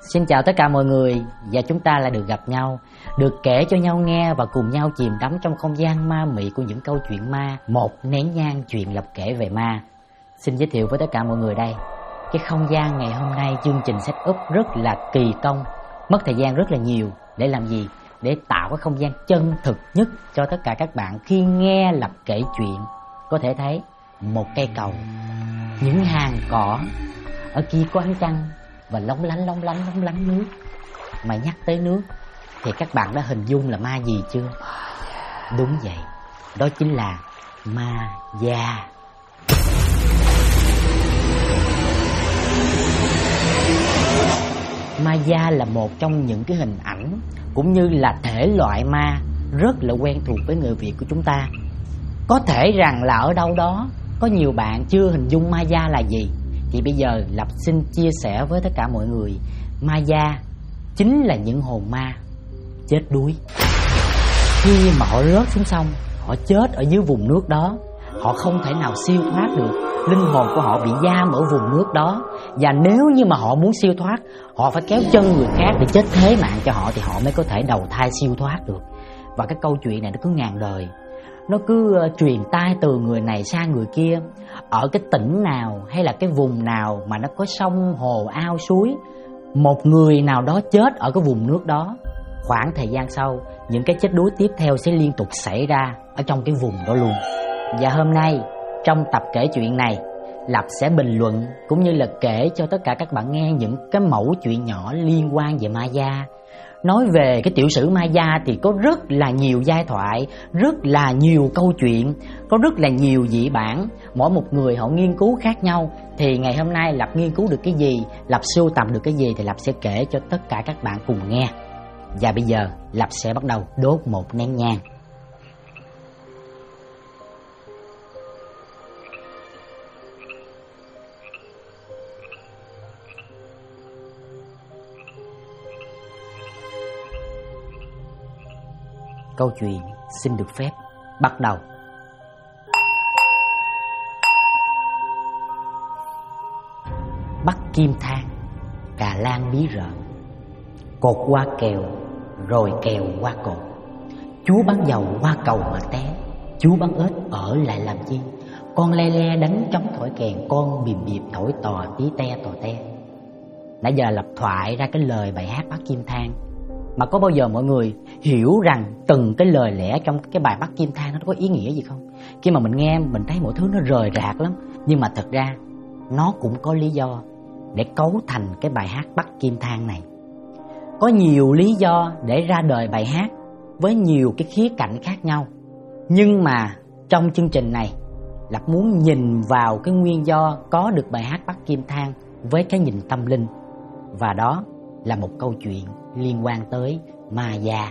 Xin chào tất cả mọi người, và chúng ta lại được gặp nhau, được kể cho nhau nghe và cùng nhau chìm đắm trong không gian ma mị của những câu chuyện ma. Một nén nhang chuyện lập kể về ma. Xin giới thiệu với tất cả mọi người đây, cái không gian ngày hôm nay chương trình set up rất là kỳ công, mất thời gian rất là nhiều. Để làm gì? Để tạo cái không gian chân thực nhất cho tất cả các bạn khi nghe lập kể chuyện. Có thể thấy một cây cầu, những hàng cỏ, ở kia có ánh trăng và lóng lánh nước. Mà nhắc tới nước thì các bạn đã hình dung là ma gì chưa? Đúng vậy, đó chính là ma da. Ma da là một trong những cái hình ảnh cũng như là thể loại ma rất là quen thuộc với người Việt của chúng ta. Có thể rằng là ở đâu đó có nhiều bạn chưa hình dung ma da là gì, thì bây giờ Lập xin chia sẻ với tất cả mọi người, ma da chính là những hồn ma chết đuối. Khi mà họ rớt xuống sông, họ chết ở dưới vùng nước đó, họ không thể nào siêu thoát được, linh hồn của họ bị giam ở vùng nước đó. Và nếu như mà họ muốn siêu thoát, họ phải kéo chân người khác để chết thế mạng cho họ, thì họ mới có thể đầu thai siêu thoát được. Và cái câu chuyện này nó cứ ngàn đời, nó cứ truyền tai từ người này sang người kia. Ở cái tỉnh nào hay là cái vùng nào mà nó có sông hồ ao suối, một người nào đó chết ở cái vùng nước đó, khoảng thời gian sau những cái chết đuối tiếp theo sẽ liên tục xảy ra ở trong cái vùng đó luôn. Và hôm nay trong tập kể chuyện này, Lập sẽ bình luận cũng như là kể cho tất cả các bạn nghe những cái mẩu chuyện nhỏ liên quan về ma da. Nói về cái tiểu sử ma da thì có rất là nhiều giai thoại, rất là nhiều câu chuyện, có rất là nhiều dị bản. Mỗi một người họ nghiên cứu khác nhau. Thì ngày hôm nay Lập nghiên cứu được cái gì, Lập sưu tầm được cái gì thì Lập sẽ kể cho tất cả các bạn cùng nghe. Và bây giờ Lập sẽ bắt đầu đốt một nén nhang. Câu chuyện xin được phép bắt đầu. Bắt kim thang, cà lan bí rợ, cột qua kèo, rồi kèo qua cột. Chú bán dầu qua cầu mà té, chú bán ếch ở lại làm chi? Con le le đánh trống thổi kèn, con bìm bịp thổi tò tí te tò te. Nãy giờ Lập thoại ra cái lời bài hát Bắt Kim Thang. Mà có bao giờ mọi người hiểu rằng từng cái lời lẽ trong cái bài Bắt Kim Thang nó có ý nghĩa gì không? Khi mà mình nghe mình thấy mọi thứ nó rời rạc lắm, nhưng mà thật ra nó cũng có lý do để cấu thành cái bài hát Bắt Kim Thang này. Có nhiều lý do để ra đời bài hát với nhiều cái khía cạnh khác nhau. Nhưng mà trong chương trình này, Lập muốn nhìn vào cái nguyên do có được bài hát Bắt Kim Thang với cái nhìn tâm linh. Và đó là một câu chuyện liên quan tới ma da.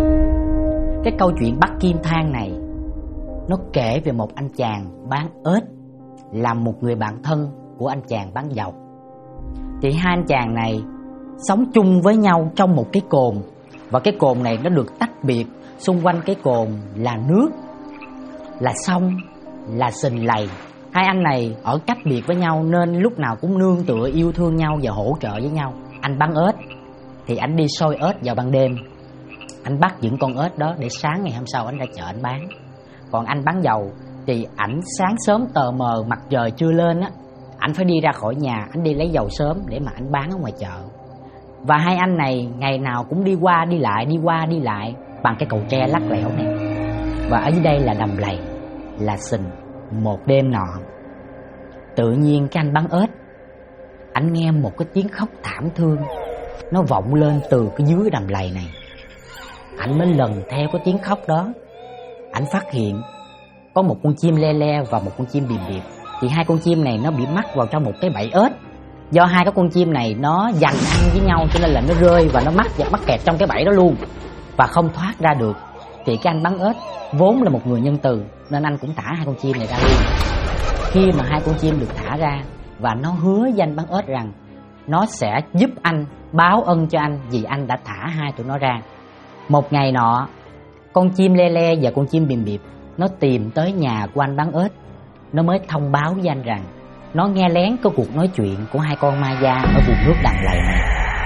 Cái câu chuyện Bắt Kim Thang này nó kể về một anh chàng bán ếch làm một người bạn thân của anh chàng bán dầu. Thì hai anh chàng này sống chung với nhau trong một cái cồn, và cái cồn này nó được tách biệt. Xung quanh cái cồn là nước, là sông, là sình lầy. Hai anh này ở cách biệt với nhau nên lúc nào cũng nương tựa yêu thương nhau và hỗ trợ với nhau. Anh bán ếch thì anh đi soi ếch vào ban đêm, anh bắt những con ếch đó để sáng ngày hôm sau anh ra chợ anh bán. Còn anh bán dầu thì ảnh sáng sớm tờ mờ mặt trời chưa lên á, anh phải đi ra khỏi nhà, anh đi lấy dầu sớm để mà anh bán ở ngoài chợ. Và hai anh này ngày nào cũng đi qua đi lại bằng cái cầu tre lắc lẻo này. Và ở dưới đây là đầm lầy, là sình. Một đêm nọ, tự nhiên cái anh bán ếch, anh nghe một cái tiếng khóc thảm thương nó vọng lên từ cái dưới đầm lầy này. Anh mới lần theo cái tiếng khóc đó, anh phát hiện có một con chim le le và một con chim bìm bịp. Thì hai con chim này nó bị mắc vào trong một cái bẫy ếch. Do hai cái con chim này nó giành ăn với nhau cho nên là nó rơi và nó mắc kẹt trong cái bẫy đó luôn và không thoát ra được. Thì cái anh bán ếch vốn là một người nhân từ nên anh cũng thả hai con chim này ra luôn. Khi mà hai con chim được thả ra, và nó hứa với anh bán ếch rằng nó sẽ giúp anh, báo ân cho anh vì anh đã thả hai tụi nó ra. Một ngày nọ, con chim le le và con chim bìm bịp nó tìm tới nhà của anh bán ếch. Nó mới thông báo với anh rằng nó nghe lén cái cuộc nói chuyện của hai con ma da ở vùng nước đầm lầy này.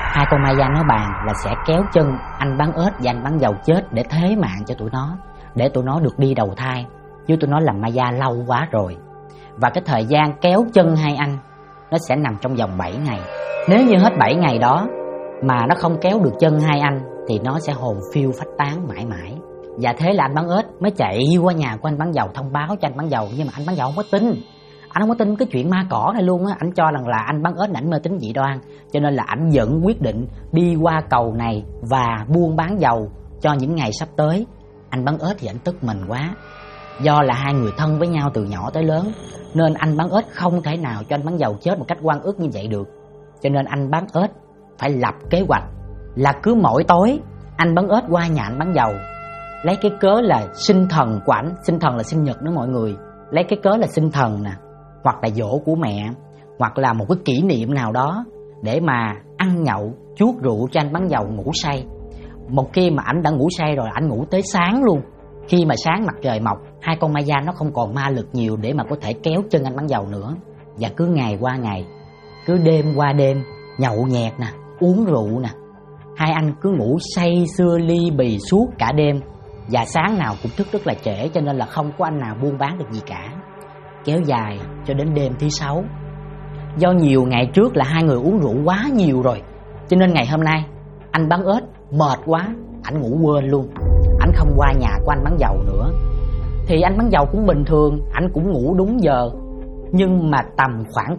Hai con ma da nói bàn là sẽ kéo chân anh bán ếch và anh bán dầu chết để thế mạng cho tụi nó, để tụi nó được đi đầu thai, chứ tụi nó làm ma da lâu quá rồi. Và cái thời gian kéo chân hai anh nó sẽ nằm trong vòng 7 ngày. Nếu như hết 7 ngày đó mà nó không kéo được chân hai anh thì nó sẽ hồn phiêu phách tán mãi mãi. Và thế là anh bán ếch mới chạy qua nhà của anh bán dầu thông báo cho anh bán dầu, nhưng mà anh bán dầu không có tin. Anh không có tin cái chuyện ma cỏ này luôn á. Anh cho rằng là anh bán ếch ảnh mê tín dị đoan, cho nên là anh vẫn quyết định đi qua cầu này và buôn bán dầu cho những ngày sắp tới. Anh bán ếch thì anh tức mình quá, do là hai người thân với nhau từ nhỏ tới lớn, nên anh bán ếch không thể nào cho anh bán dầu chết một cách oan ức như vậy được. Cho nên anh bán ếch phải lập kế hoạch là cứ mỗi tối anh bán ếch qua nhà anh bán dầu, lấy cái cớ là sinh thần của ảnh. Sinh thần là sinh nhật đó mọi người. Lấy cái cớ là sinh thần nè, hoặc là giỗ của mẹ, hoặc là một cái kỷ niệm nào đó để mà ăn nhậu chuốt rượu cho anh bán dầu ngủ say. Một khi mà ảnh đã ngủ say rồi, ảnh ngủ tới sáng luôn. Khi mà sáng mặt trời mọc, hai con ma da nó không còn ma lực nhiều để mà có thể kéo chân anh bán dầu nữa. Và cứ ngày qua ngày, cứ đêm qua đêm, nhậu nhẹt nè, uống rượu nè, hai anh cứ ngủ say sưa ly bì suốt cả đêm. Và sáng nào cũng thức rất là trễ, cho nên là không có anh nào buôn bán được gì cả. Kéo dài cho đến đêm thứ 6. Do nhiều ngày trước là hai người uống rượu quá nhiều rồi, cho nên ngày hôm nay anh bán ếch mệt quá, ảnh ngủ quên luôn. Ảnh không qua nhà của anh bán dầu nữa. Thì anh bán dầu cũng bình thường, ảnh cũng ngủ đúng giờ. Nhưng mà tầm khoảng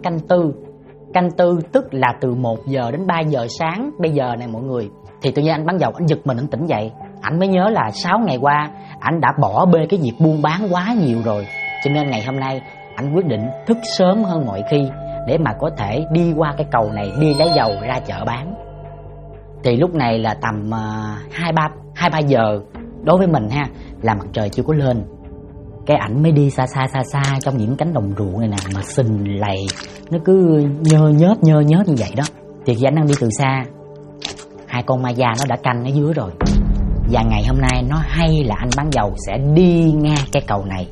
canh tư tức là từ 1 giờ đến 3 giờ sáng bây giờ này mọi người, thì tự nhiên anh bán dầu anh giật mình, anh tỉnh dậy. Ảnh mới nhớ là 6 ngày qua ảnh đã bỏ bê cái việc buôn bán quá nhiều rồi. Cho nên ngày hôm nay ảnh quyết định thức sớm hơn mọi khi để mà có thể đi qua cái cầu này, đi lấy dầu ra chợ bán. Thì lúc này là tầm 2-3 giờ đối với mình ha, là mặt trời chưa có lên. Cái ảnh mới đi xa trong những cánh đồng ruộng này nè, mà sình lầy nó cứ nhơ nhớp như vậy đó. Thì khi ảnh đang đi từ xa, hai con ma da nó đã canh ở dưới rồi. Và ngày hôm nay nó hay là anh bán dầu sẽ đi ngang cái cầu này.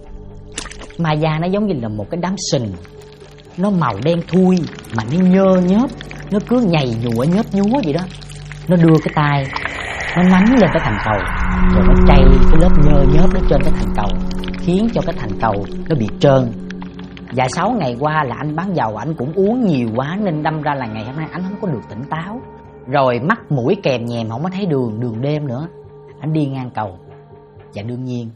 Ma da nó giống như là một cái đám sình, nó màu đen thui mà nó nhơ nhớp, nó cứ nhầy nhụa nhớp nhúa vậy đó. Nó đưa cái tay, nó nắm lên cái thành cầu, rồi nó chày cái lớp nhơ nhớp đó trên cái thành cầu, khiến cho cái thành cầu nó bị trơn. Và 6 ngày qua là anh bán dầu anh cũng uống nhiều quá, nên đâm ra là ngày hôm nay anh không có được tỉnh táo. Rồi mắt mũi kèm nhèm, không có thấy đường đêm nữa. Anh đi ngang cầu và đương nhiên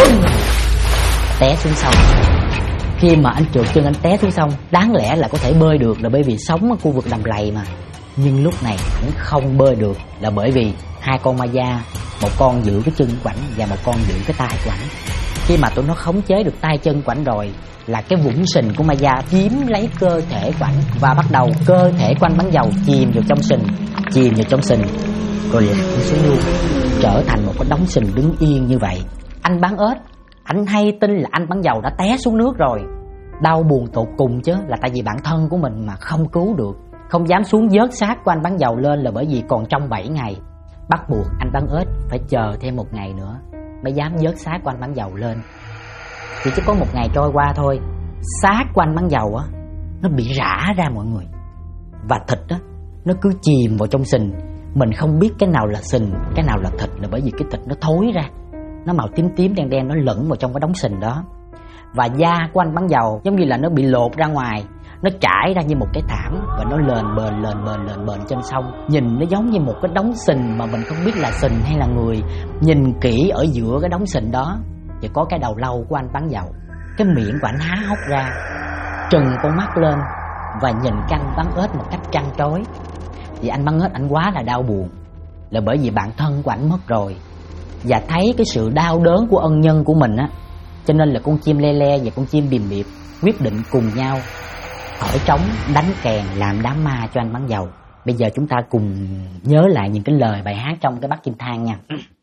té xuống sông. Khi mà anh trượt chân anh té xuống sông, đáng lẽ là có thể bơi được là bởi vì sống ở khu vực đầm lầy mà. Nhưng lúc này anh không bơi được là bởi vì hai con ma da, một con giữ cái chân của ảnh và một con giữ cái tay của ảnh. Khi mà tụi nó khống chế được tay chân của ảnh rồi, là cái vũng sình của ma da chiếm lấy cơ thể của ảnh, và bắt đầu cơ thể của anh bán dầu chìm vào trong sình, rồi lặn xuống luôn, trở thành một cái đống sình đứng yên như vậy. Anh bán ếch, anh hay tin là anh bán dầu đã té xuống nước rồi. Đau buồn tột cùng chứ, là tại vì bạn thân của mình mà không cứu được, không dám xuống vớt xác của anh bán dầu lên là bởi vì còn trong 7 ngày. Bắt buộc anh bán ếch phải chờ thêm 1 ngày nữa mới dám vớt xác của anh bán dầu lên. Thì chỉ có 1 ngày trôi qua thôi, xác của anh bán dầu á nó bị rã ra mọi người, và thịt á nó cứ chìm vào trong sình. Mình không biết cái nào là sình, cái nào là thịt, là bởi vì cái thịt nó thối ra, nó màu tím đen nó lẫn vào trong cái đống sình đó. Và da của anh bán dầu giống như là nó bị lột ra ngoài, nó trải ra như một cái thảm, và nó lềnh bềnh trên sông. Nhìn nó giống như một cái đống sình mà mình không biết là sình hay là người. Nhìn kỹ ở giữa cái đống sình đó thì có cái đầu lâu của anh bán dầu. Cái miệng của anh há hốc ra, trừng con mắt lên và nhìn cái anh bán ếch một cách trăn trối. Vì anh bán ếch anh quá là đau buồn, là bởi vì bạn thân của anh mất rồi, và thấy cái sự đau đớn của ân nhân của mình á, cho nên là con chim le le và con chim bìm biệp quyết định cùng nhau thổi trống, đánh kèn, làm đám ma cho anh bán dầu. Bây giờ chúng ta cùng nhớ lại những cái lời bài hát trong cái Bắt Kim Thang nha.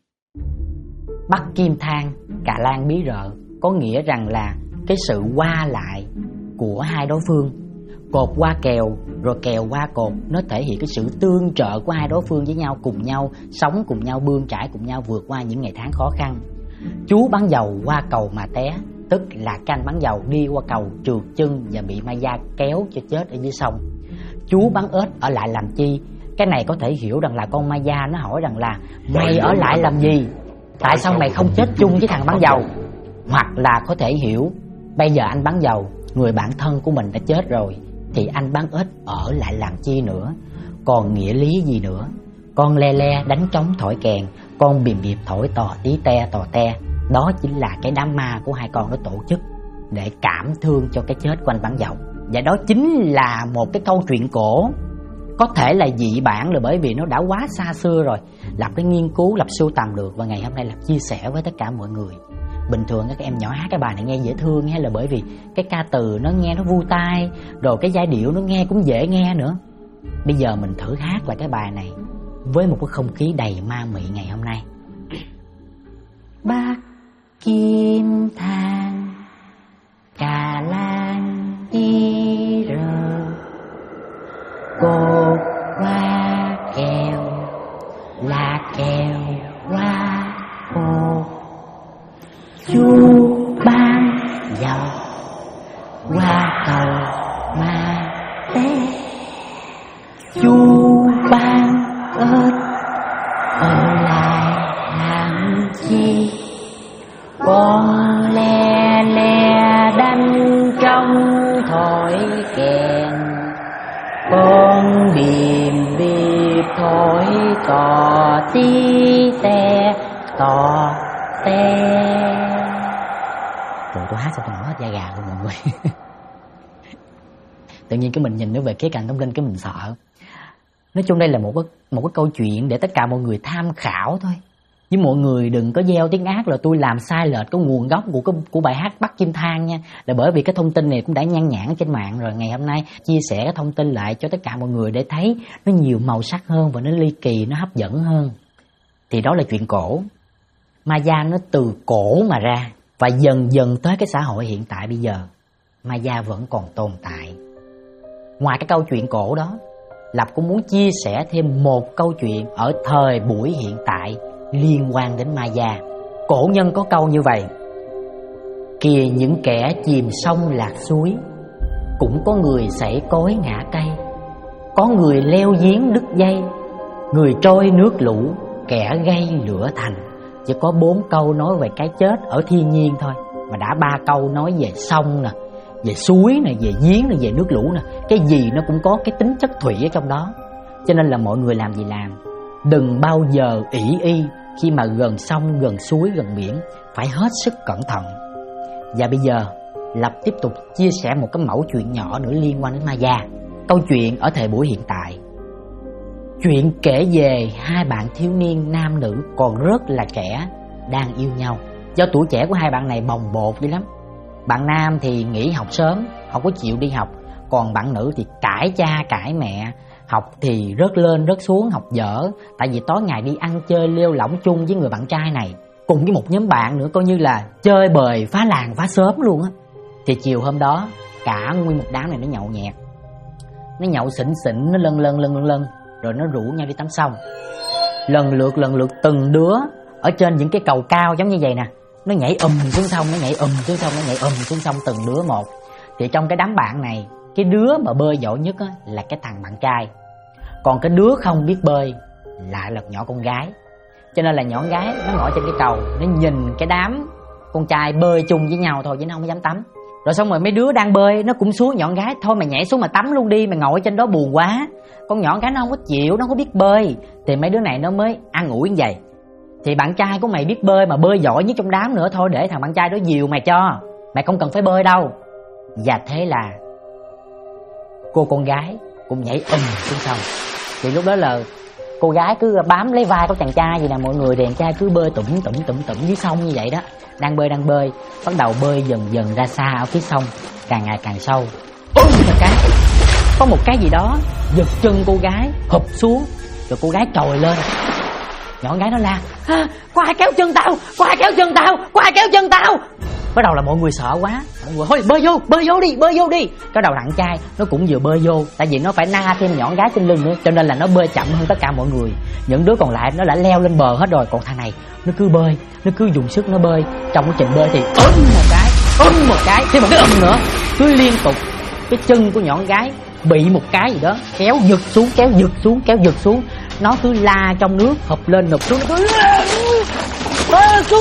Bắt kim thang, cà lan bí rợ, có nghĩa rằng là cái sự qua lại của hai đối phương. Cột qua kèo, rồi kèo qua cột, nó thể hiện cái sự tương trợ của hai đối phương với nhau, cùng nhau sống, cùng nhau bươn trải, cùng nhau vượt qua những ngày tháng khó khăn. Chú bán dầu qua cầu mà té, tức là cái anh bán dầu đi qua cầu trượt chân và bị ma da kéo cho chết ở dưới sông. Chú bán ếch ở lại làm chi? Cái này có thể hiểu rằng là con ma da nó hỏi rằng là mày ở lại làm gì, tại sao mày không chết chung với thằng bán dầu. Hoặc là có thể hiểu bây giờ anh bán dầu, người bạn thân của mình đã chết rồi, thì anh bán ếch ở lại làm chi nữa, còn nghĩa lý gì nữa. Con le le đánh trống thổi kèn, con bìm bịp thổi tò tí te tò te. Đó chính là cái đám ma của hai con nó tổ chức để cảm thương cho cái chết của anh bán dầu. Và đó chính là một cái câu chuyện cổ, có thể là dị bản là bởi vì nó đã quá xa xưa rồi, lập cái nghiên cứu, lập sưu tầm được, và ngày hôm nay lập chia sẻ với tất cả mọi người. Bình thường các em nhỏ hát cái bài này nghe dễ thương, hay là bởi vì cái ca từ nó nghe nó vui tai, rồi cái giai điệu nó nghe cũng dễ nghe nữa. Bây giờ mình thử hát lại cái bài này với một cái không khí đầy ma mị ngày hôm nay. Bác Kim Thang, cà lan đi rờ, cột hoa kèo là kèo hoa cột, chú bán dầu qua cầu ma té, chú bán ớt ở lại làm chi, con le le đánh trong thổi kèn, con bìm bịp thổi tò tí te tò te. Rồi tôi hát sao tôi nổi hết da gà luôn mọi người. Tự nhiên cái mình nhìn nó về khía cạnh tâm linh cái mình sợ. Nói chung đây là một cái câu chuyện để tất cả mọi người tham khảo thôi. Với mọi người đừng có gieo tiếng ác là tôi làm sai lệch cái nguồn gốc của bài hát Bắc Kim Thang nha. Là bởi vì cái thông tin này cũng đã nhan nhản trên mạng rồi. Ngày hôm nay chia sẻ cái thông tin lại cho tất cả mọi người để thấy nó nhiều màu sắc hơn và nó ly kỳ, nó hấp dẫn hơn. Thì đó là chuyện cổ. Ma da nó từ cổ mà ra, và dần dần tới cái xã hội hiện tại bây giờ, ma da vẫn còn tồn tại. Ngoài cái câu chuyện cổ đó, Lập cũng muốn chia sẻ thêm một câu chuyện ở thời buổi hiện tại liên quan đến ma da. Cổ nhân có câu như vậy: kìa những kẻ chìm sông lạc suối, cũng có người sảy cối ngã cây, có người leo giếng đứt dây, người trôi nước lũ, kẻ gây lửa thành. Chỉ có 4 câu nói về cái chết ở thiên nhiên thôi, mà đã 3 câu nói về sông nè, về suối nè, về giếng nè, về nước lũ nè. Cái gì nó cũng có cái tính chất thủy ở trong đó. Cho nên là mọi người làm gì làm, đừng bao giờ ỷ y khi mà gần sông, gần suối, gần biển, phải hết sức cẩn thận. Và bây giờ Lập tiếp tục chia sẻ một cái mẫu chuyện nhỏ nữa liên quan đến ma da. Câu chuyện ở thời buổi hiện tại. Chuyện kể về 2 bạn thiếu niên nam nữ còn rất là trẻ đang yêu nhau. Do tuổi trẻ của 2 bạn này bồng bột dữ lắm. Bạn nam thì nghỉ học sớm, không có chịu đi học. Còn bạn nữ thì cãi cha cãi mẹ, học thì rớt lên rớt xuống, học dở. Tại vì tối ngày đi ăn chơi lêu lỏng chung với người bạn trai này, cùng với một nhóm bạn nữa, coi như là chơi bời phá làng phá xóm luôn á. Thì chiều hôm đó cả nguyên một đám này nó nhậu nhẹt, nó nhậu xỉn xỉn, nó lân, rồi nó rủ nhau đi tắm sông. Lần lượt từng đứa ở trên những cái cầu cao giống như vậy nè, nó nhảy xuống sông, nó nhảy xuống sông, nó nhảy xuống sông từng đứa một. Thì trong cái đám bạn này, cái đứa mà bơi giỏi nhất á, là cái thằng bạn trai. Còn cái đứa không biết bơi lại là nhỏ con gái. Cho nên là nhỏ con gái nó ngồi trên cái cầu, nó nhìn cái đám con trai bơi chung với nhau thôi, chứ nó không dám tắm. Rồi xong rồi mấy đứa đang bơi nó cũng xuống, nhỏ con gái thôi mày nhảy xuống mà tắm luôn đi, mày ngồi trên đó buồn quá. Con nhỏ con gái nó không có chịu, nó không có biết bơi. Thì mấy đứa này nó mới ăn ủi như vậy. Thì bạn trai của mày biết bơi mà bơi giỏi nhất trong đám nữa, thôi để thằng bạn trai đó dìu mày cho, mày không cần phải bơi đâu. Và thế là cô con gái cũng nhảy xuống sông. Thì lúc đó là cô gái cứ bám lấy vai của chàng trai vậy nè mọi người. Thì chàng trai cứ bơi tủm dưới sông như vậy đó. Đang bơi, bắt đầu bơi dần ra xa ở phía sông, càng ngày càng sâu. Một cái, có một cái gì đó giật chân cô gái hụp xuống. Rồi cô gái trồi lên, nhỏ con gái nó la: có ai kéo chân tao, có ai kéo chân tao. Bắt đầu là mọi người sợ quá, mọi người thôi bơi vô đi. Cái đầu thằng trai nó cũng vừa bơi vô, tại vì nó phải na thêm nhỏ con gái trên lưng nữa, cho nên là nó bơi chậm hơn tất cả mọi người. Những đứa còn lại nó đã leo lên bờ hết rồi, còn thằng này nó cứ bơi, nó cứ dùng sức nó bơi. Trong quá trình bơi thì một cái, thêm một cái nữa, cứ liên tục. Cái chân của nhỏ con gái bị một cái gì đó kéo giật xuống, kéo giật xuống, kéo giật xuống. Nó cứ la trong nước, hụp lên hụp xuống, nó cứ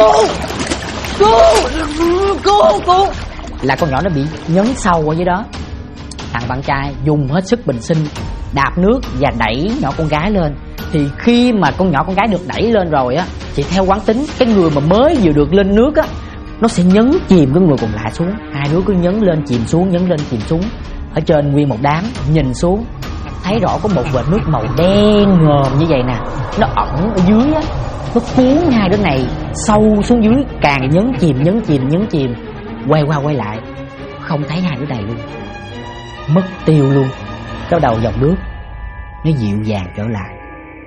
cứu. Là con nhỏ nó bị nhấn sâu ở dưới đó. Thằng bạn trai dùng hết sức bình sinh đạp nước và đẩy nhỏ con gái lên. Thì khi mà con nhỏ con gái được đẩy lên rồi á, thì theo quán tính, cái người mà mới vừa được lên nước á, nó sẽ nhấn chìm cái người còn lại xuống. Hai đứa cứ nhấn lên chìm xuống, nhấn lên chìm xuống. Ở trên nguyên một đám nhìn xuống, thấy rõ có một vệt nước màu đen ngòm như vậy nè, nó ẩn ở dưới á, nó cuốn hai đứa này sâu xuống dưới, càng nhấn chìm. Quay qua quay lại không thấy hai đứa này luôn, mất tiêu luôn. Cái đầu dòng nước nó dịu dàng trở lại.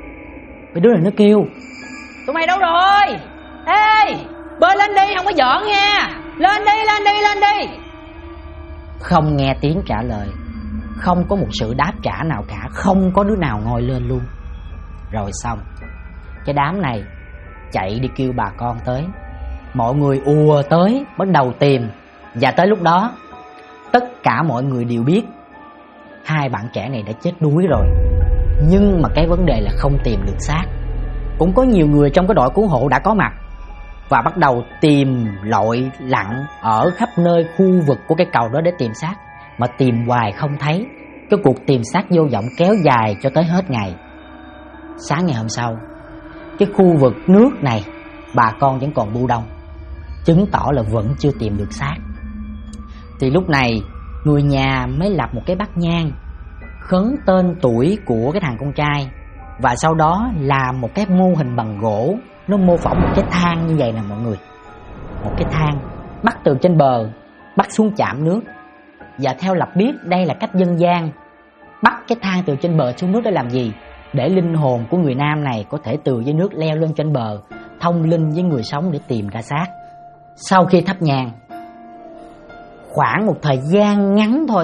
Mấy đứa này nó kêu: tụi mày đâu rồi? Ê, bơi lên đi, không có giỡn nha. Lên đi. Không nghe tiếng trả lời, không có một sự đáp trả nào cả, không có đứa nào ngồi lên luôn. Rồi xong, cái đám này chạy đi kêu bà con tới. Mọi người ùa tới bắt đầu tìm. Và tới lúc đó tất cả mọi người đều biết hai bạn trẻ này đã chết đuối rồi. Nhưng mà cái vấn đề là không tìm được xác. Cũng có nhiều người trong cái đội cứu hộ đã có mặt và bắt đầu tìm lội lặn ở khắp nơi khu vực của cái cầu đó để tìm xác. Mà tìm hoài không thấy. Cái cuộc tìm xác vô vọng kéo dài cho tới hết ngày. Sáng ngày hôm sau, cái khu vực nước này bà con vẫn còn bu đông, chứng tỏ là vẫn chưa tìm được xác. Thì lúc này người nhà mới lập một cái bát nhang, khấn tên tuổi của cái thằng con trai, và sau đó làm một cái mô hình bằng gỗ. Nó mô phỏng một cái thang như vậy nè mọi người. Một cái thang bắt từ trên bờ bắt xuống chạm nước. Và theo lập biết đây là cách dân gian. Bắt cái thang từ trên bờ xuống nước để làm gì? Để linh hồn của người nam này có thể từ dưới nước leo lên trên bờ, thông linh với người sống để tìm ra xác. Sau khi thắp nhang, khoảng một thời gian ngắn thôi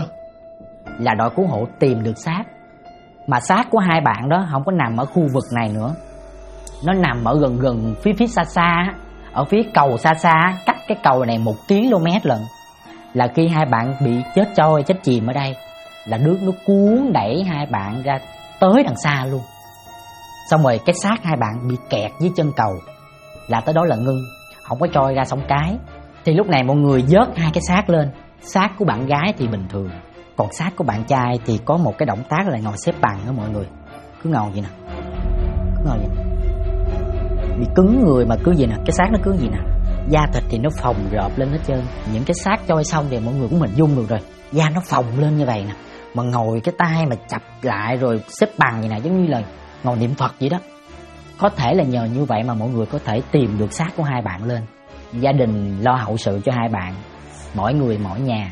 là đội cứu hộ tìm được xác. Mà xác của hai bạn đó không có nằm ở khu vực này nữa. Nó nằm ở gần phía xa, ở phía cầu xa, cách cái cầu này 1 km lận. Là khi hai bạn bị chết trôi, chết chìm ở đây, là nước nó cuốn đẩy hai bạn ra tới đằng xa luôn. Xong rồi cái xác hai bạn bị kẹt dưới chân cầu, là tới đó là ngưng, không có trôi ra sông Cái. Thì lúc này mọi người vớt hai cái xác lên. Xác của bạn gái thì bình thường, còn xác của bạn trai thì có một cái động tác là ngồi xếp bằng đó mọi người. Cứ ngồi vậy nè, cứ ngồi vậy nè. Bị cứng người mà cứ vậy nè, cái xác nó cứ vậy nè. Da thịt thì nó phồng rộp lên hết trơn. Những cái xác trôi xong thì mọi người cũng hình dung được rồi, da nó phồng lên như vậy nè. Mà ngồi cái tay mà chập lại rồi xếp bằng vậy nè, giống như là ngồi niệm Phật vậy đó. Có thể là nhờ như vậy mà mọi người có thể tìm được xác của hai bạn lên. Gia đình lo hậu sự cho hai bạn, mỗi người mỗi nhà.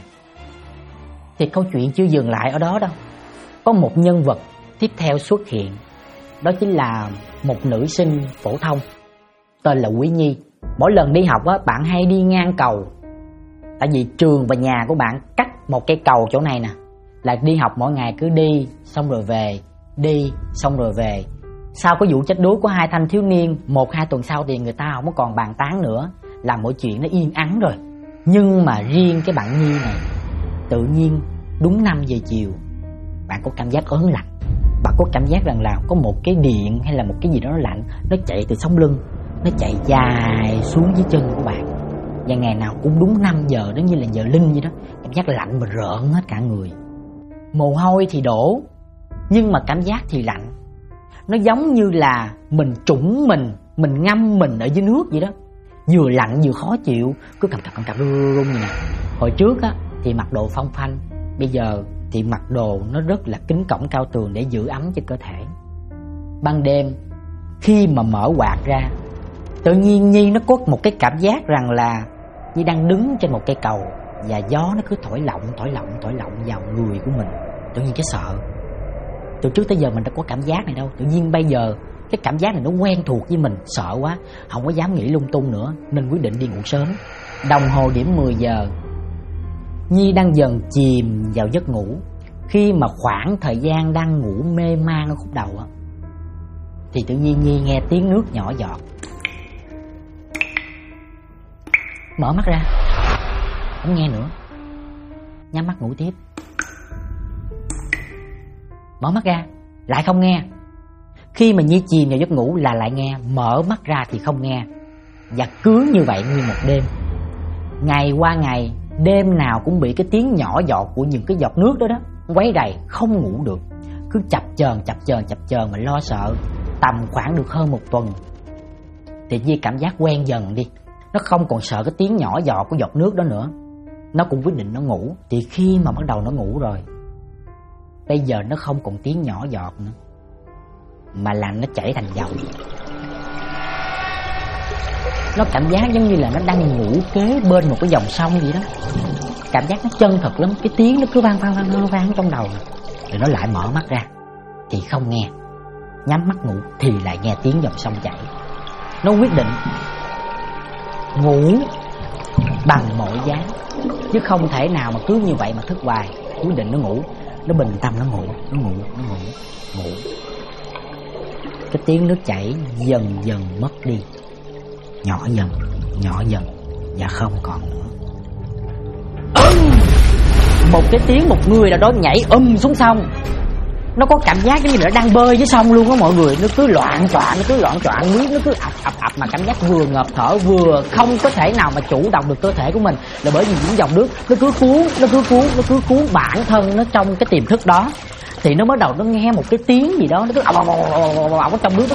Thì câu chuyện chưa dừng lại ở đó đâu. Có một nhân vật tiếp theo xuất hiện. Đó chính là một nữ sinh phổ thông tên là Quý Nhi. Mỗi lần đi học á, bạn hay đi ngang cầu. Tại vì trường và nhà của bạn cách một cây cầu chỗ này nè. Là đi học mỗi ngày cứ đi xong rồi về, đi xong rồi về. Sau cái vụ chết đuối của hai thanh thiếu niên, 1-2 tuần sau thì người ta không có còn bàn tán nữa, làm mọi chuyện nó yên ắng rồi. Nhưng mà riêng cái bạn Nhi này, tự nhiên đúng 5 giờ chiều bạn có cảm giác ớn lạnh. Bạn có cảm giác rằng là có một cái điện hay là một cái gì đó nó lạnh, nó chạy từ sống lưng, nó chạy dài xuống dưới chân của bạn. Và ngày nào cũng đúng 5 giờ, đó như là giờ linh vậy đó. Cảm giác lạnh mà rợn hết cả người. Mồ hôi thì đổ, nhưng mà cảm giác thì lạnh. Nó giống như là mình trũng mình ngâm mình ở dưới nước vậy đó. Vừa lạnh vừa khó chịu, cứ cầm cặp run như nè. Hồi trước á thì mặc đồ phong phanh, bây giờ thì mặc đồ nó rất là kín cổng cao tường để giữ ấm cho cơ thể. Ban đêm khi mà mở quạt ra, tự nhiên Nhi nó có một cái cảm giác rằng là Nhi đang đứng trên một cây cầu và gió nó cứ thổi lộng vào người của mình. Tự nhiên cái sợ. Từ trước tới giờ mình đã có cảm giác này đâu. Tự nhiên bây giờ cái cảm giác này nó quen thuộc với mình, sợ quá, không có dám nghĩ lung tung nữa, nên quyết định đi ngủ sớm. Đồng hồ điểm 10 giờ, Nhi đang dần chìm vào giấc ngủ. Khi mà khoảng thời gian đang ngủ mê man ở khúc đầu á, thì tự nhiên Nhi nghe tiếng nước nhỏ giọt. Mở mắt ra, không nghe nữa, nhắm mắt ngủ tiếp. Mở mắt ra lại không nghe. Khi mà Nhi chìm vào giấc ngủ là lại nghe, mở mắt ra thì không nghe. Và cứ như vậy nguyên một đêm. Ngày qua ngày, đêm nào cũng bị cái tiếng nhỏ giọt của những cái giọt nước đó quấy rầy, không ngủ được. Cứ chập chờn mà lo sợ. Tầm khoảng được hơn một tuần thì Nhi cảm giác quen dần đi. Nó không còn sợ cái tiếng nhỏ giọt của giọt nước đó nữa. Nó cũng quyết định nó ngủ. Thì khi mà bắt đầu nó ngủ rồi, bây giờ nó không còn tiếng nhỏ giọt nữa, mà là nó chảy thành dòng. Nó cảm giác giống như là nó đang ngủ kế bên một cái dòng sông vậy đó. Cảm giác nó chân thật lắm. Cái tiếng nó cứ vang trong đầu. Rồi nó lại mở mắt ra thì không nghe, nhắm mắt ngủ thì lại nghe tiếng dòng sông chảy. Nó quyết định ngủ bằng mọi giá, chứ không thể nào mà cứ như vậy mà thức hoài. Quyết định nó ngủ. Nó bình tâm nó ngủ. Cái tiếng nước chảy dần dần mất đi, nhỏ dần và không còn nữa. Một cái tiếng một người nào đó nhảy xuống sông. Nó có cảm giác giống như là nó đang bơi với sông luôn á mọi người. Nó cứ loạn choạng, nước nó cứ ập mà cảm giác vừa ngợp thở vừa không có thể nào mà chủ động được cơ thể của mình, là bởi vì những dòng nước nó cứ cuốn bản thân nó trong cái tiềm thức đó. Thì nó bắt đầu nó nghe một cái tiếng gì đó, nó cứ ọc ở trong nước.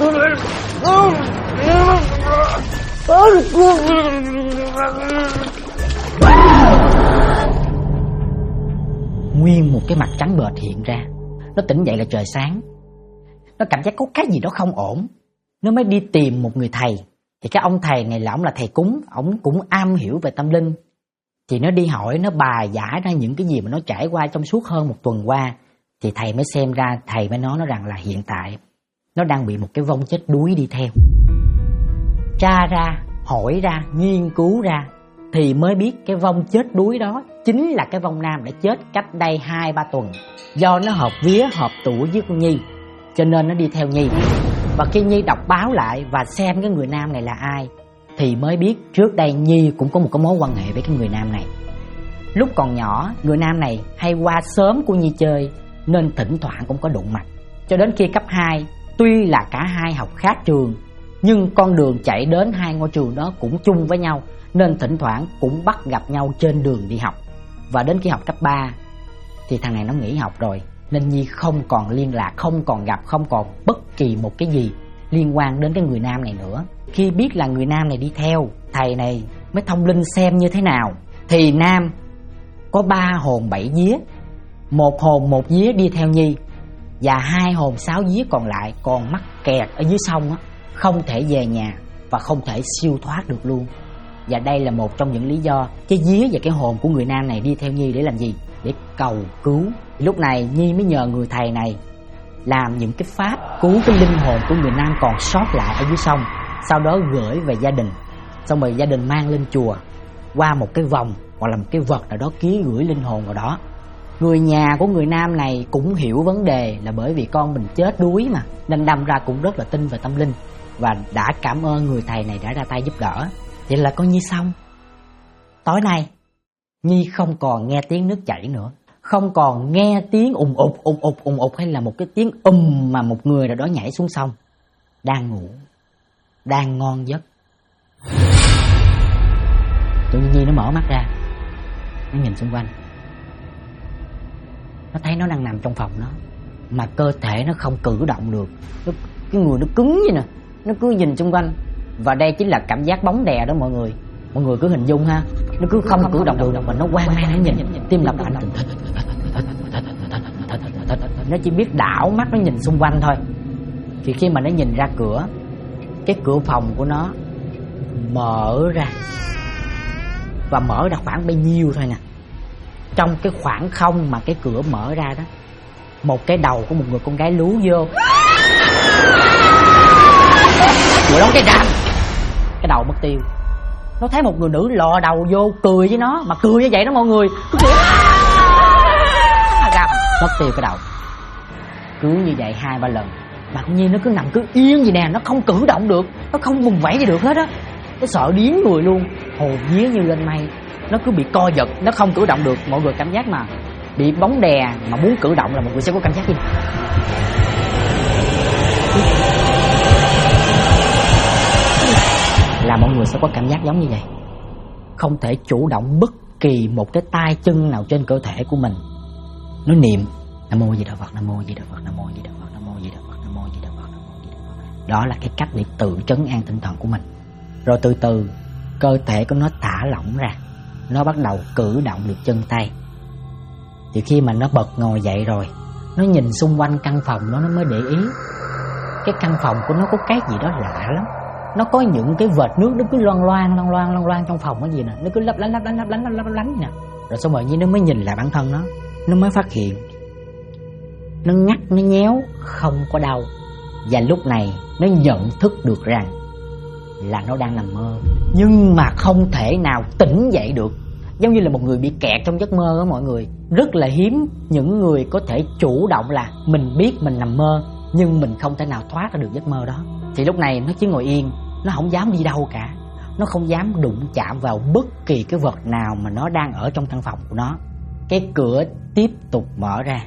Nguyên một cái mặt trắng bệch hiện ra. Nó tỉnh dậy là trời sáng. Nó cảm giác có cái gì đó không ổn. Nó mới đi tìm một người thầy. Thì cái ông thầy này là ông là thầy cúng, ông cũng am hiểu về tâm linh. Thì nó đi hỏi, nó bài giải ra những cái gì mà nó trải qua trong suốt hơn một tuần qua. Thì thầy mới xem ra, thầy mới nói nó rằng là hiện tại nó đang bị một cái vong chết đuối đi theo. Tra ra, hỏi ra, nghiên cứu ra thì mới biết cái vong chết đuối đó chính là cái vong nam đã chết cách đây 2-3 tuần. Do nó hợp vía hợp tuổi với con Nhi, cho nên nó đi theo Nhi. Và khi Nhi đọc báo lại và xem cái người nam này là ai thì mới biết trước đây Nhi cũng có một cái mối quan hệ với cái người nam này. Lúc còn nhỏ, người nam này hay qua xóm của Nhi chơi nên thỉnh thoảng cũng có đụng mặt. Cho đến khi cấp 2, tuy là cả hai học khác trường, nhưng con đường chạy đến hai ngôi trường đó cũng chung với nhau, nên thỉnh thoảng cũng bắt gặp nhau trên đường đi học. Và đến khi học cấp 3 thì thằng này nó nghỉ học rồi, nên Nhi không còn liên lạc, không còn gặp, không còn bất kỳ một cái gì liên quan đến cái người nam này nữa. Khi biết là người nam này đi theo, thầy này mới thông linh xem như thế nào. Thì nam có 3 hồn 7 vía, 1 hồn 1 vía đi theo Nhi, và 2 hồn 6 vía còn lại còn mắc kẹt ở dưới sông á, không thể về nhà và không thể siêu thoát được luôn. Và đây là một trong những lý do cái vía và cái hồn của người nam này đi theo Nhi để làm gì? Để cầu cứu. Lúc này Nhi mới nhờ người thầy này làm những cái pháp cứu cái linh hồn của người nam còn sót lại ở dưới sông, sau đó gửi về gia đình. Xong rồi gia đình mang lên chùa qua một cái vòng hoặc là một cái vật nào đó ký gửi linh hồn vào đó. Người nhà của người nam này cũng hiểu vấn đề là bởi vì con mình chết đuối mà, nên đâm ra cũng rất là tin về tâm linh và đã cảm ơn người thầy này đã ra tay giúp đỡ. Vậy là coi như xong. Tối nay Nhi không còn nghe tiếng nước chảy nữa, không còn nghe tiếng ùng ụt hay là một cái tiếng mà một người nào đó nhảy xuống sông. Đang ngủ, đang ngon giấc. Tự nhiên Nhi nó mở mắt ra, nó nhìn xung quanh. Nó thấy nó đang nằm trong phòng nó, mà cơ thể nó không cử động được. Cái người nó cứng vậy nè, nó cứ nhìn xung quanh. Và đây chính là cảm giác bóng đè đó mọi người. Mọi người cứ hình dung ha, nó cứ không cử động được mà nó hoang mang, nó nhìn, tim đập mạnh. Nó chỉ biết đảo mắt nó nhìn xung quanh thôi. Thì khi mà nó nhìn ra cửa, cái cửa phòng của nó mở ra, và mở ra khoảng bao nhiêu thôi nè. Trong cái khoảng không mà cái cửa mở ra đó, một cái đầu của một người con gái lú vô. Vừa đóng cái răng, cái đầu mất tiêu. Nó thấy một người nữ lò đầu vô cười với nó, mà cười như vậy đó mọi người, cứ cười răng, mất tiêu cái đầu. Cứ như vậy 2-3 lần mà con Nhi nó cứ nằm cứ yên vậy nè, nó không cử động được, nó không vùng vẫy gì được hết á. Nó sợ điếng người luôn, hồn vía như lên mây. Nó cứ bị co giật, nó không cử động được. Mọi người cảm giác mà bị bóng đè mà muốn cử động là mọi người sẽ có cảm giác gì? Là mọi người sẽ có cảm giác giống như vậy. Không thể chủ động bất kỳ một cái tay chân nào trên cơ thể của mình. Nó niệm Nam Mô Di Đà Phật, Nam Mô Di Đà Phật, Nam Mô Di Đà Phật, Nam Mô Di Đà Phật, Nam Mô Di Đà Phật, Nam Mô Di Đà Phật. Đó là cái cách để tự trấn an tinh thần của mình. Rồi từ từ cơ thể của nó thả lỏng ra, nó bắt đầu cử động được chân tay. Thì khi mà nó bật ngồi dậy rồi, nó nhìn xung quanh căn phòng đó, nó mới để ý cái căn phòng của nó có cái gì đó lạ lắm. Nó có những cái vệt nước nó cứ loang loang trong phòng cái gì nè, nó cứ lấp lánh nè. Rồi xong rồi Nhi nó mới nhìn lại bản thân nó mới phát hiện nó ngắt, nó nhéo, không có đau. Và lúc này nó nhận thức được rằng là nó đang nằm mơ, nhưng mà không thể nào tỉnh dậy được. Giống như là một người bị kẹt trong giấc mơ đó mọi người. Rất là hiếm những người có thể chủ động là mình biết mình nằm mơ, nhưng mình không thể nào thoát ra được giấc mơ đó. Thì lúc này nó chỉ ngồi yên, nó không dám đi đâu cả. Nó không dám đụng chạm vào bất kỳ cái vật nào mà nó đang ở trong căn phòng của nó. Cái cửa tiếp tục mở ra.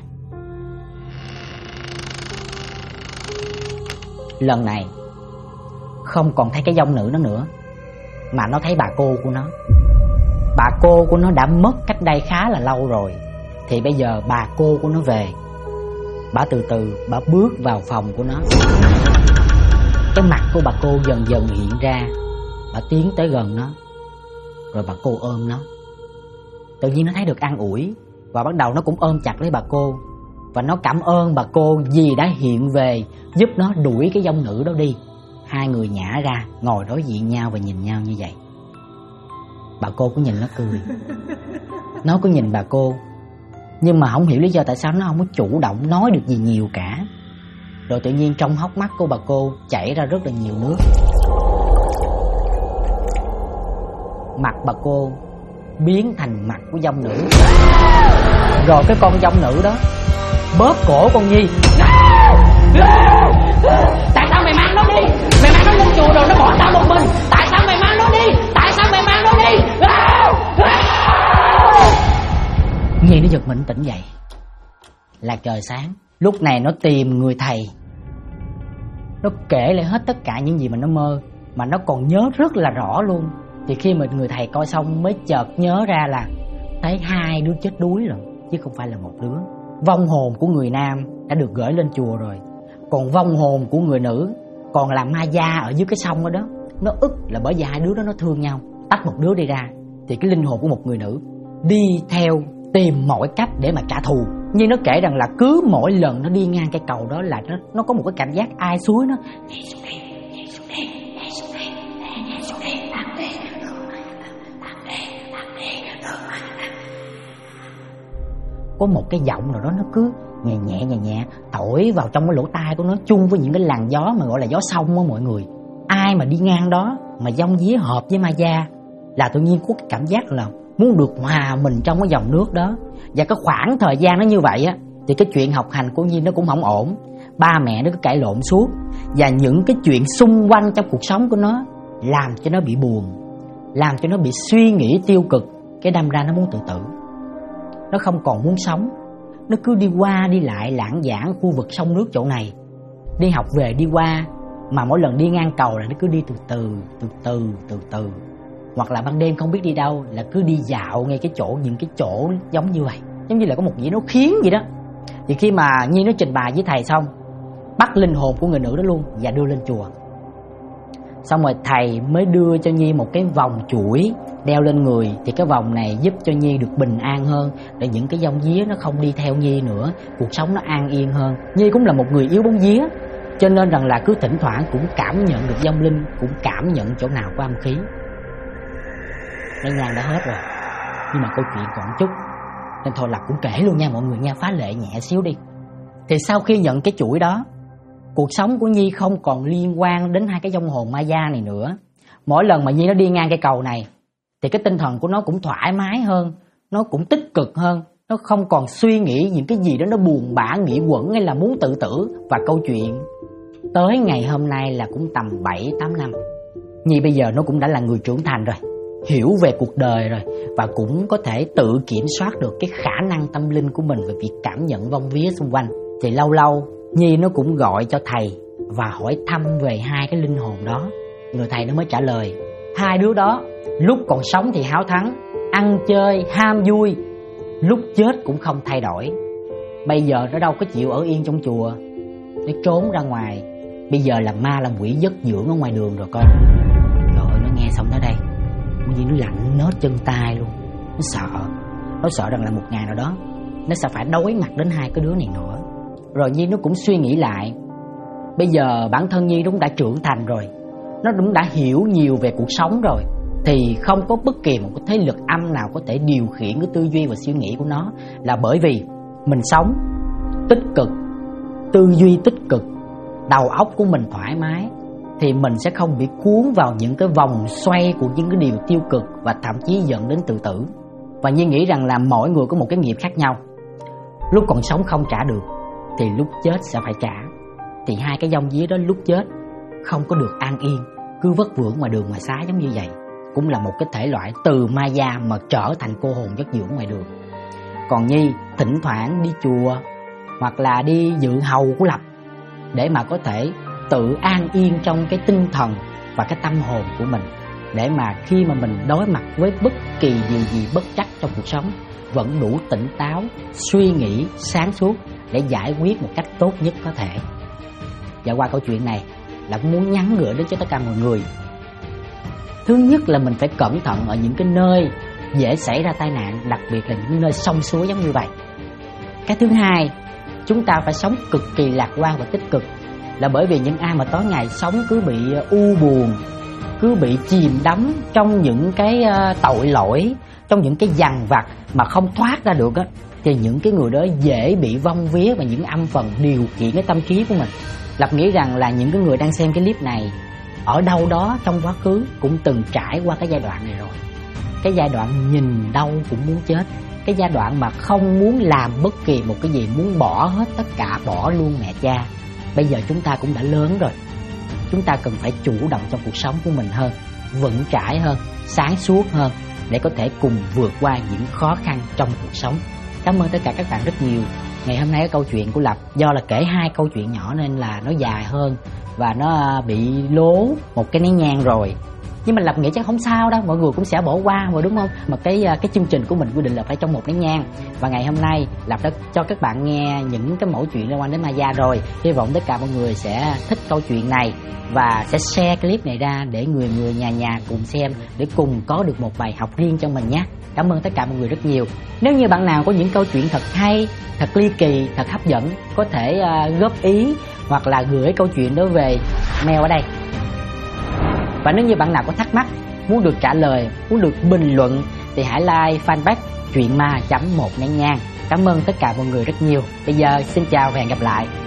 Lần này không còn thấy cái dông nữ nó nữa, mà nó thấy bà cô của nó. Bà cô của nó đã mất cách đây khá là lâu rồi. Thì bây giờ bà cô của nó về. Bà từ từ bà bước vào phòng của nó. Cái mặt của bà cô dần dần hiện ra. Bà tiến tới gần nó, rồi bà cô ôm nó. Tự nhiên nó thấy được an ủi, và bắt đầu nó cũng ôm chặt lấy bà cô. Và nó cảm ơn bà cô vì đã hiện về giúp nó đuổi cái dông nữ đó đi. Hai người nhả ra ngồi đối diện nhau và nhìn nhau như vậy. Bà cô cứ nhìn nó cười. Nó cứ nhìn bà cô, nhưng mà không hiểu lý do tại sao nó không có chủ động nói được gì nhiều cả. Rồi tự nhiên trong hốc mắt của bà cô chảy ra rất là nhiều nước. Mặt bà cô biến thành mặt của dông nữ. Rồi cái con dông nữ đó bóp cổ con Nhi. Tại sao mày mang nó đi? Mày mang nó lên chùa rồi nó bỏ tao một mình. Tại sao mày mang nó đi? Tại sao mày mang nó đi? Nhi nó giật mình tỉnh dậy. Là trời sáng. Lúc này nó tìm người thầy. Nó kể lại hết tất cả những gì mà nó mơ, mà nó còn nhớ rất là rõ luôn. Thì khi mà người thầy coi xong mới chợt nhớ ra là thấy hai đứa chết đuối rồi, chứ không phải là một đứa. Vong hồn của người nam đã được gửi lên chùa rồi, còn vong hồn của người nữ còn là ma da ở dưới cái sông đó. Nó ức là bởi vì hai đứa đó nó thương nhau, tách một đứa đi ra. Thì cái linh hồn của một người nữ đi theo tìm mọi cách để mà trả thù. Như nó kể rằng là cứ mỗi lần nó đi ngang cái cầu đó là nó có một cái cảm giác ai suối nó nhảy xuống đi, nhảy xuống đi, nhảy xuống đi, nhảy xuống đi, tặng đi, tặng đi. Có một cái giọng nào đó nó cứ nhẹ nhẹ thổi vào trong cái lỗ tai của nó, chung với những cái làn gió mà gọi là gió sông á mọi người. Ai mà đi ngang đó mà dông día hợp với ma da là tự nhiên có cái cảm giác là muốn được hòa mình trong cái dòng nước đó. Và cái khoảng thời gian nó như vậy á, thì cái chuyện học hành của Nhi nó cũng không ổn. Ba mẹ nó cứ cãi lộn suốt. Và những cái chuyện xung quanh trong cuộc sống của nó làm cho nó bị buồn, làm cho nó bị suy nghĩ tiêu cực. Cái đâm ra nó muốn tự tử. Nó không còn muốn sống. Nó cứ đi qua đi lại lãng vảng khu vực sông nước chỗ này. Đi học về đi qua, mà mỗi lần đi ngang cầu là nó cứ đi từ từ. Hoặc là ban đêm không biết đi đâu là cứ đi dạo ngay cái chỗ, những cái chỗ giống như vậy, giống như là có một gì nó khiến gì đó. Thì khi mà Nhi nó trình bày với thầy xong, bắt linh hồn của người nữ đó luôn và đưa lên chùa. Xong rồi thầy mới đưa cho Nhi một cái vòng chuỗi đeo lên người. Thì cái vòng này giúp cho Nhi được bình an hơn, để những cái dông día nó không đi theo Nhi nữa, cuộc sống nó an yên hơn. Nhi cũng là một người yếu bóng vía, cho nên rằng là cứ thỉnh thoảng cũng cảm nhận được vong linh, cũng cảm nhận chỗ nào có âm khí. Nó nhang đã hết rồi, nhưng mà câu chuyện còn chút, nên thôi là cũng kể luôn nha mọi người nha, phá lệ nhẹ xíu đi. Thì sau khi nhận cái chuỗi đó, cuộc sống của Nhi không còn liên quan đến hai cái vong hồn ma da này nữa. Mỗi lần mà Nhi nó đi ngang cái cầu này thì cái tinh thần của nó cũng thoải mái hơn, nó cũng tích cực hơn. Nó không còn suy nghĩ những cái gì đó nó buồn bã, nghĩ quẩn hay là muốn tự tử. Và câu chuyện tới ngày hôm nay là cũng tầm 7-8 năm. Nhi bây giờ nó cũng đã là người trưởng thành rồi. hiểu về cuộc đời rồi, và cũng có thể tự kiểm soát được cái khả năng tâm linh của mình về việc cảm nhận vong vía xung quanh. Thì lâu lâu Nhi nó cũng gọi cho thầy và hỏi thăm về hai cái linh hồn đó. Người thầy nó mới trả lời, hai đứa đó lúc còn sống thì háo thắng, ăn chơi, ham vui, lúc chết cũng không thay đổi. Bây giờ nó đâu có chịu ở yên trong chùa, nó trốn ra ngoài, bây giờ làm ma làm quỷ giấc dưỡng ở ngoài đường rồi con. Rồi nó nghe xong tới đây, Nhi nó lạnh nết chân tay luôn. Nó sợ rằng là một ngày nào đó nó sẽ phải đối mặt đến hai cái đứa này nữa. Rồi Nhi nó cũng suy nghĩ lại, bây giờ bản thân Nhi nó cũng đã trưởng thành rồi, nó cũng đã hiểu nhiều về cuộc sống rồi, thì không có bất kỳ một cái thế lực âm nào có thể điều khiển cái tư duy và suy nghĩ của nó. Là bởi vì mình sống tích cực, tư duy tích cực, đầu óc của mình thoải mái, thì mình sẽ không bị cuốn vào những cái vòng xoay của những cái điều tiêu cực và thậm chí dẫn đến tự tử. Và Nhi nghĩ rằng là mỗi người có một cái nghiệp khác nhau. Lúc còn sống không trả được thì lúc chết sẽ phải trả. Thì hai cái vong vía đó lúc chết không có được an yên, cứ vất vưởng ngoài đường ngoài xá giống như vậy, cũng là một cái thể loại từ ma da mà trở thành cô hồn giấc dưỡng ngoài đường. Còn Nhi thỉnh thoảng đi chùa hoặc là đi dự hầu của Lập để mà có thể tự an yên trong cái tinh thần và cái tâm hồn của mình, để mà khi mà mình đối mặt với bất kỳ điều gì bất trắc trong cuộc sống vẫn đủ tỉnh táo, suy nghĩ sáng suốt để giải quyết một cách tốt nhất có thể. Và qua câu chuyện này là cũng muốn nhắn gửi đến cho tất cả mọi người. Thứ nhất là mình phải cẩn thận ở những cái nơi dễ xảy ra tai nạn, đặc biệt là những nơi sông suối giống như vậy. Cái thứ hai, chúng ta phải sống cực kỳ lạc quan và tích cực, là bởi vì những ai mà tối ngày sống cứ bị u buồn, cứ bị chìm đắm trong những cái tội lỗi, trong những cái dằn vặt mà không thoát ra được á, thì những cái người đó dễ bị vong vía và những âm phần điều khiển cái tâm trí của mình. Lập nghĩ rằng là những cái người đang xem cái clip này ở đâu đó trong quá khứ cũng từng trải qua cái giai đoạn này rồi. Cái giai đoạn nhìn đâu cũng muốn chết, cái giai đoạn mà không muốn làm bất kỳ một cái gì, muốn bỏ hết tất cả, bỏ luôn mẹ cha. Bây giờ chúng ta cũng đã lớn rồi, chúng ta cần phải chủ động trong cuộc sống của mình hơn, vững chãi hơn, sáng suốt hơn, để có thể cùng vượt qua những khó khăn trong cuộc sống. Cảm ơn tất cả các bạn rất nhiều. Ngày hôm nay cái câu chuyện của Lập do là kể hai câu chuyện nhỏ nên là nó dài hơn và nó bị lố một cái nén nhang rồi. Nhưng mà Lập nghĩ chắc không sao đâu, mọi người cũng sẽ bỏ qua rồi đúng không? Mà cái chương trình của mình quy định là phải trong một nén nhang. Và ngày hôm nay Lập đã cho các bạn nghe những cái mẫu chuyện liên quan đến ma da rồi. Hy vọng tất cả mọi người sẽ thích câu chuyện này và sẽ share clip này ra để người nhà cùng xem, để cùng có được một bài học riêng cho mình nhé. Cảm ơn tất cả mọi người rất nhiều. Nếu như bạn nào có những câu chuyện thật hay, thật ly kỳ, thật hấp dẫn, có thể góp ý hoặc là gửi câu chuyện đó về mail ở đây. Và nếu như bạn nào có thắc mắc, muốn được trả lời, muốn được bình luận thì hãy like fanpage chuyện ma.1nén nhang. Cảm ơn tất cả mọi người rất nhiều. Bây giờ xin chào và hẹn gặp lại.